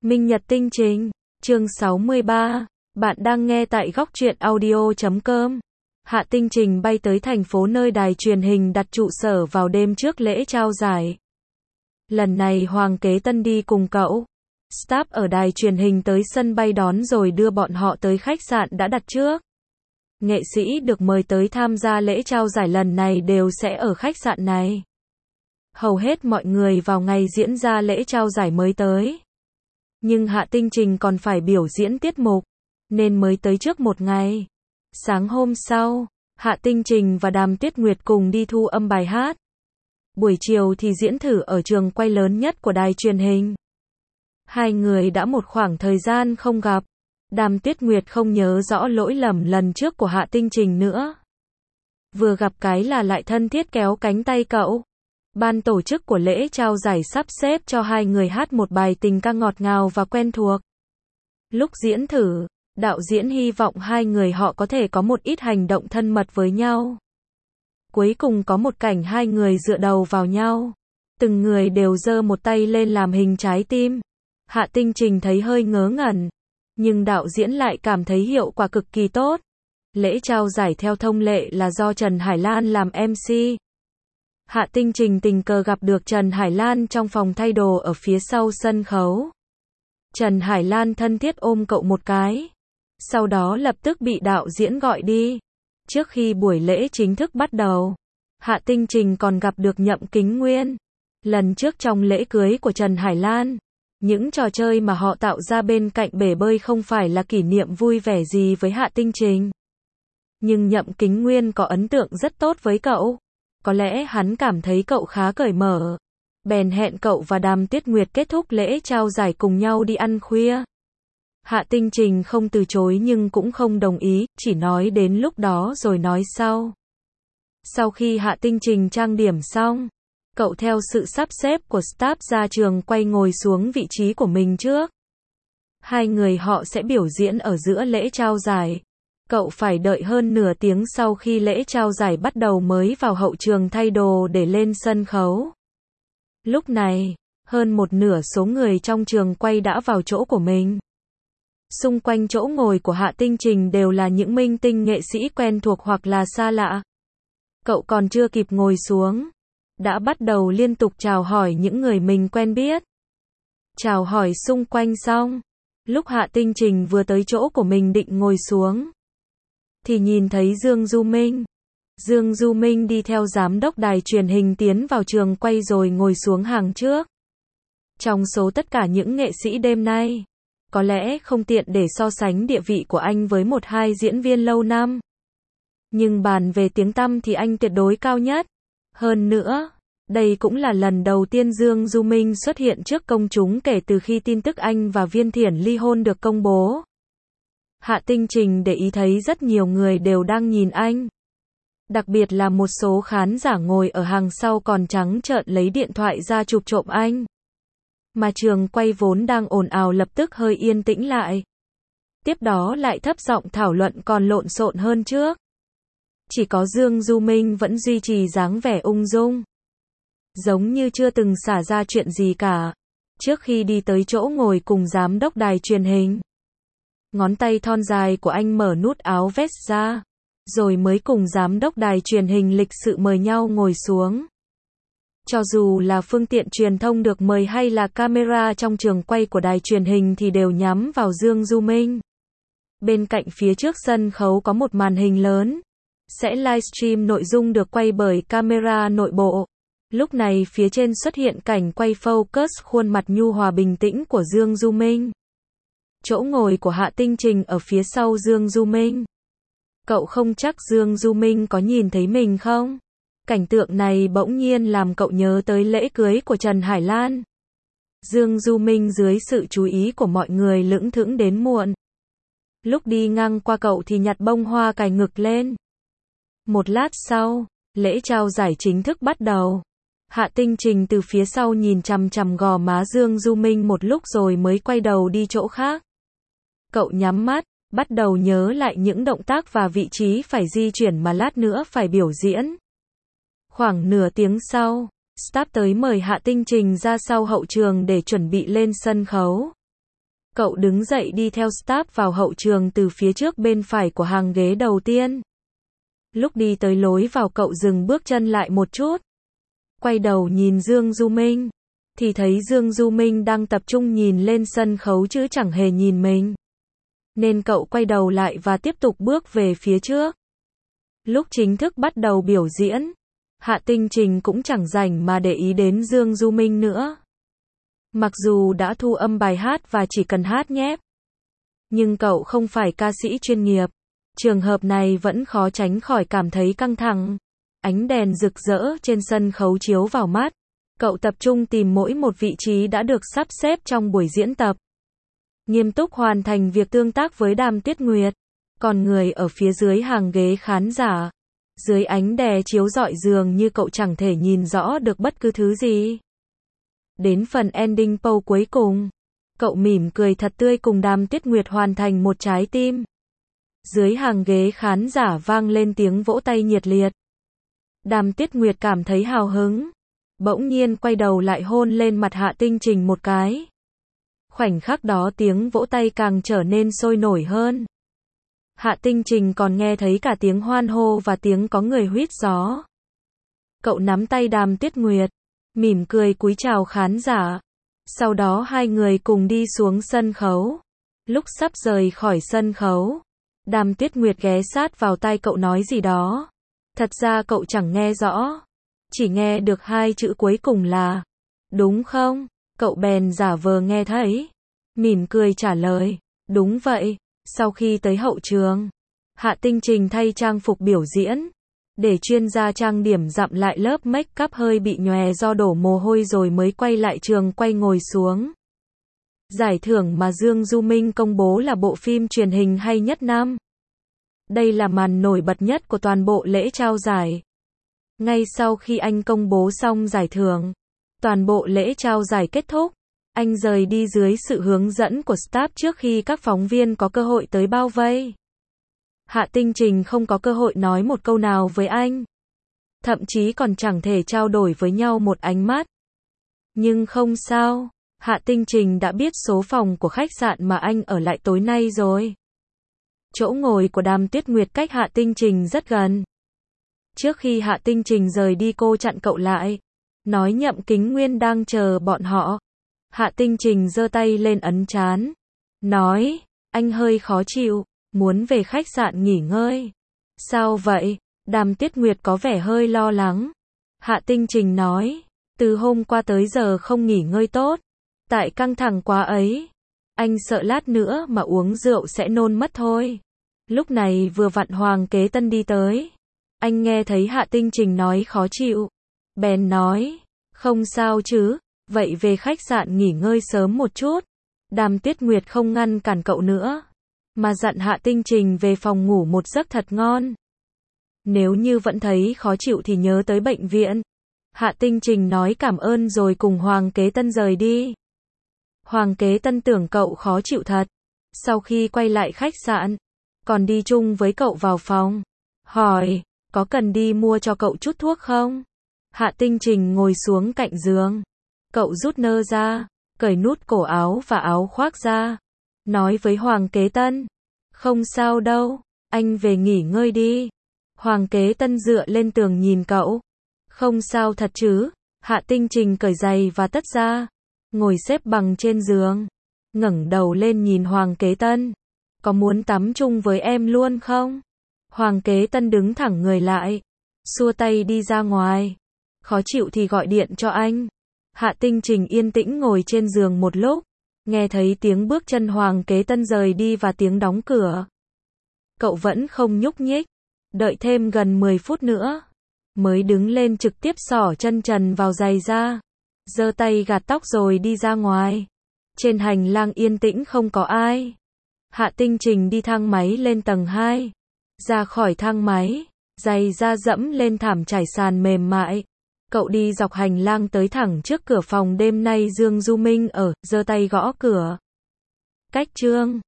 Minh Nhật Tinh Trình, chương 63, bạn đang nghe tại góc truyện audio.com. Hạ Tinh Trình bay tới thành phố nơi đài truyền hình đặt trụ sở vào đêm trước lễ trao giải. Lần này Hoàng Kế Tân đi cùng cậu. Staff ở đài truyền hình tới sân bay đón rồi đưa bọn họ tới khách sạn đã đặt trước. Nghệ sĩ được mời tới tham gia lễ trao giải lần này đều sẽ ở khách sạn này. Hầu hết mọi người vào ngày diễn ra lễ trao giải mới tới. Nhưng Hạ Tinh Trình còn phải biểu diễn tiết mục, nên mới tới trước một ngày. Sáng hôm sau, Hạ Tinh Trình và Đàm Tuyết Nguyệt cùng đi thu âm bài hát. Buổi chiều thì diễn thử ở trường quay lớn nhất của đài truyền hình. Hai người đã một khoảng thời gian không gặp. Đàm Tuyết Nguyệt không nhớ rõ lỗi lầm lần trước của Hạ Tinh Trình nữa. Vừa gặp cái là lại thân thiết kéo cánh tay cậu. Ban tổ chức của lễ trao giải sắp xếp cho hai người hát một bài tình ca ngọt ngào và quen thuộc. Lúc diễn thử, đạo diễn hy vọng hai người họ có thể có một ít hành động thân mật với nhau. Cuối cùng có một cảnh hai người dựa đầu vào nhau. Từng người đều giơ một tay lên làm hình trái tim. Hạ Tinh Trình thấy hơi ngớ ngẩn. Nhưng đạo diễn lại cảm thấy hiệu quả cực kỳ tốt. Lễ trao giải theo thông lệ là do Trần Hải Lan làm MC. Hạ Tinh Trình tình cờ gặp được Trần Hải Lan trong phòng thay đồ ở phía sau sân khấu. Trần Hải Lan thân thiết ôm cậu một cái. Sau đó lập tức bị đạo diễn gọi đi. Trước khi buổi lễ chính thức bắt đầu, Hạ Tinh Trình còn gặp được Nhậm Kính Nguyên. Lần trước trong lễ cưới của Trần Hải Lan, những trò chơi mà họ tạo ra bên cạnh bể bơi không phải là kỷ niệm vui vẻ gì với Hạ Tinh Trình. Nhưng Nhậm Kính Nguyên có ấn tượng rất tốt với cậu. Có lẽ hắn cảm thấy cậu khá cởi mở. Bèn hẹn cậu và Đàm Tuyết Nguyệt kết thúc lễ trao giải cùng nhau đi ăn khuya. Hạ Tinh Trình không từ chối nhưng cũng không đồng ý, chỉ nói đến lúc đó rồi nói sau. Sau khi Hạ Tinh Trình trang điểm xong, cậu theo sự sắp xếp của staff ra trường quay ngồi xuống vị trí của mình trước. Hai người họ sẽ biểu diễn ở giữa lễ trao giải. Cậu phải đợi hơn nửa tiếng sau khi lễ trao giải bắt đầu mới vào hậu trường thay đồ để lên sân khấu. Lúc này, hơn một nửa số người trong trường quay đã vào chỗ của mình. Xung quanh chỗ ngồi của Hạ Tinh Trình đều là những minh tinh nghệ sĩ quen thuộc hoặc là xa lạ. Cậu còn chưa kịp ngồi xuống, đã bắt đầu liên tục chào hỏi những người mình quen biết. Chào hỏi xung quanh xong, lúc Hạ Tinh Trình vừa tới chỗ của mình định ngồi xuống, thì nhìn thấy Dương Du Minh. Dương Du Minh đi theo giám đốc đài truyền hình tiến vào trường quay rồi ngồi xuống hàng trước. Trong số tất cả những nghệ sĩ đêm nay, có lẽ không tiện để so sánh địa vị của anh với một hai diễn viên lâu năm. Nhưng bàn về tiếng tăm thì anh tuyệt đối cao nhất. Hơn nữa, đây cũng là lần đầu tiên Dương Du Minh xuất hiện trước công chúng kể từ khi tin tức anh và Viên Thiển ly hôn được công bố. Hạ Tinh Trình để ý thấy rất nhiều người đều đang nhìn anh. Đặc biệt là một số khán giả ngồi ở hàng sau còn trắng trợn lấy điện thoại ra chụp trộm anh. Mà trường quay vốn đang ồn ào lập tức hơi yên tĩnh lại. Tiếp đó lại thấp giọng thảo luận còn lộn xộn hơn trước. Chỉ có Dương Du Minh vẫn duy trì dáng vẻ ung dung. Giống như chưa từng xả ra chuyện gì cả. Trước khi đi tới chỗ ngồi cùng giám đốc đài truyền hình, ngón tay thon dài của anh mở nút áo vest ra, rồi mới cùng giám đốc đài truyền hình lịch sự mời nhau ngồi xuống. Cho dù là phương tiện truyền thông được mời hay là camera trong trường quay của đài truyền hình thì đều nhắm vào Dương Du Minh. Bên cạnh phía trước sân khấu có một màn hình lớn, sẽ livestream nội dung được quay bởi camera nội bộ. Lúc này phía trên xuất hiện cảnh quay focus khuôn mặt nhu hòa bình tĩnh của Dương Du Minh. Chỗ ngồi của Hạ Tinh Trình ở phía sau Dương Du Minh. Cậu không chắc Dương Du Minh có nhìn thấy mình không? Cảnh tượng này bỗng nhiên làm cậu nhớ tới lễ cưới của Trần Hải Lan. Dương Du Minh dưới sự chú ý của mọi người lững thững đến muộn. Lúc đi ngang qua cậu thì nhặt bông hoa cài ngực lên. Một lát sau, lễ trao giải chính thức bắt đầu. Hạ Tinh Trình từ phía sau nhìn chằm chằm gò má Dương Du Minh một lúc rồi mới quay đầu đi chỗ khác. Cậu nhắm mắt, bắt đầu nhớ lại những động tác và vị trí phải di chuyển mà lát nữa phải biểu diễn. Khoảng nửa tiếng sau, staff tới mời Hạ Tinh Trình ra sau hậu trường để chuẩn bị lên sân khấu. Cậu đứng dậy đi theo staff vào hậu trường từ phía trước bên phải của hàng ghế đầu tiên. Lúc đi tới lối vào cậu dừng bước chân lại một chút. Quay đầu nhìn Dương Du Minh. Thì thấy Dương Du Minh đang tập trung nhìn lên sân khấu chứ chẳng hề nhìn mình. Nên cậu quay đầu lại và tiếp tục bước về phía trước. Lúc chính thức bắt đầu biểu diễn, Hạ Tinh Trình cũng chẳng rảnh mà để ý đến Dương Du Minh nữa. Mặc dù đã thu âm bài hát và chỉ cần hát nhép. Nhưng cậu không phải ca sĩ chuyên nghiệp. Trường hợp này vẫn khó tránh khỏi cảm thấy căng thẳng. Ánh đèn rực rỡ trên sân khấu chiếu vào mắt. Cậu tập trung tìm mỗi một vị trí đã được sắp xếp trong buổi diễn tập. Nghiêm túc hoàn thành việc tương tác với Đàm Tuyết Nguyệt. Còn người ở phía dưới hàng ghế khán giả. Dưới ánh đèn chiếu rọi dường như cậu chẳng thể nhìn rõ được bất cứ thứ gì. Đến phần ending pose cuối cùng. Cậu mỉm cười thật tươi cùng Đàm Tuyết Nguyệt hoàn thành một trái tim. Dưới hàng ghế khán giả vang lên tiếng vỗ tay nhiệt liệt. Đàm Tuyết Nguyệt cảm thấy hào hứng. Bỗng nhiên quay đầu lại hôn lên mặt Hạ Tinh Trình một cái. Khoảnh khắc đó tiếng vỗ tay càng trở nên sôi nổi hơn. Hạ Tinh Trình còn nghe thấy cả tiếng hoan hô và tiếng có người huýt gió. Cậu nắm tay Đàm Tuyết Nguyệt, mỉm cười cúi chào khán giả. Sau đó hai người cùng đi xuống sân khấu. Lúc sắp rời khỏi sân khấu, Đàm Tuyết Nguyệt ghé sát vào tai cậu nói gì đó. Thật ra cậu chẳng nghe rõ. Chỉ nghe được hai chữ cuối cùng là đúng không? Cậu bèn giả vờ nghe thấy. Mỉm cười trả lời. Đúng vậy. Sau khi tới hậu trường, Hạ Tinh Trình thay trang phục biểu diễn. Để chuyên gia trang điểm dặm lại lớp make up hơi bị nhòe do đổ mồ hôi rồi mới quay lại trường quay ngồi xuống. Giải thưởng mà Dương Du Minh công bố là bộ phim truyền hình hay nhất năm. Đây là màn nổi bật nhất của toàn bộ lễ trao giải. Ngay sau khi anh công bố xong giải thưởng, toàn bộ lễ trao giải kết thúc, anh rời đi dưới sự hướng dẫn của staff trước khi các phóng viên có cơ hội tới bao vây. Hạ Tinh Trình không có cơ hội nói một câu nào với anh. Thậm chí còn chẳng thể trao đổi với nhau một ánh mắt. Nhưng không sao, Hạ Tinh Trình đã biết số phòng của khách sạn mà anh ở lại tối nay rồi. Chỗ ngồi của Đàm Tuyết Nguyệt cách Hạ Tinh Trình rất gần. Trước khi Hạ Tinh Trình rời đi cô chặn cậu lại. Nói Nhậm Kính Nguyên đang chờ bọn họ. Hạ Tinh Trình giơ tay lên ấn trán. Nói, anh hơi khó chịu, muốn về khách sạn nghỉ ngơi. Sao vậy? Đàm Tuyết Nguyệt có vẻ hơi lo lắng. Hạ Tinh Trình nói, từ hôm qua tới giờ không nghỉ ngơi tốt. Tại căng thẳng quá ấy. Anh sợ lát nữa mà uống rượu sẽ nôn mất thôi. Lúc này vừa vặn Hoàng Kế Tân đi tới. Anh nghe thấy Hạ Tinh Trình nói khó chịu. Bèn nói, không sao chứ, vậy về khách sạn nghỉ ngơi sớm một chút. Đàm Tuyết Nguyệt không ngăn cản cậu nữa, mà dặn Hạ Tinh Trình về phòng ngủ một giấc thật ngon. Nếu như vẫn thấy khó chịu thì nhớ tới bệnh viện. Hạ Tinh Trình nói cảm ơn rồi cùng Hoàng Kế Tân rời đi. Hoàng Kế Tân tưởng cậu khó chịu thật. Sau khi quay lại khách sạn, còn đi chung với cậu vào phòng. Hỏi, có cần đi mua cho cậu chút thuốc không? Hạ Tinh Trình ngồi xuống cạnh giường. Cậu rút nơ ra, cởi nút cổ áo và áo khoác ra. Nói với Hoàng Kế Tân, không sao đâu, anh về nghỉ ngơi đi. Hoàng Kế Tân dựa lên tường nhìn cậu. Không sao thật chứ? Hạ Tinh Trình cởi giày và tất ra. Ngồi xếp bằng trên giường. Ngẩng đầu lên nhìn Hoàng Kế Tân. Có muốn tắm chung với em luôn không? Hoàng Kế Tân đứng thẳng người lại. Xua tay đi ra ngoài. Khó chịu thì gọi điện cho anh. Hạ Tinh Trình yên tĩnh ngồi trên giường một lúc. Nghe thấy tiếng bước chân Hoàng Kế Tân rời đi và tiếng đóng cửa. Cậu vẫn không nhúc nhích. Đợi thêm gần 10 phút nữa. Mới đứng lên trực tiếp xỏ chân trần vào giày ra. Giơ tay gạt tóc rồi đi ra ngoài. Trên hành lang yên tĩnh không có ai. Hạ Tinh Trình đi thang máy lên tầng 2. Ra khỏi thang máy, giày da dẫm lên thảm trải sàn mềm mại. Cậu đi dọc hành lang tới thẳng trước cửa phòng đêm nay Dương Du Minh ở, giơ tay gõ cửa. Cách Trương.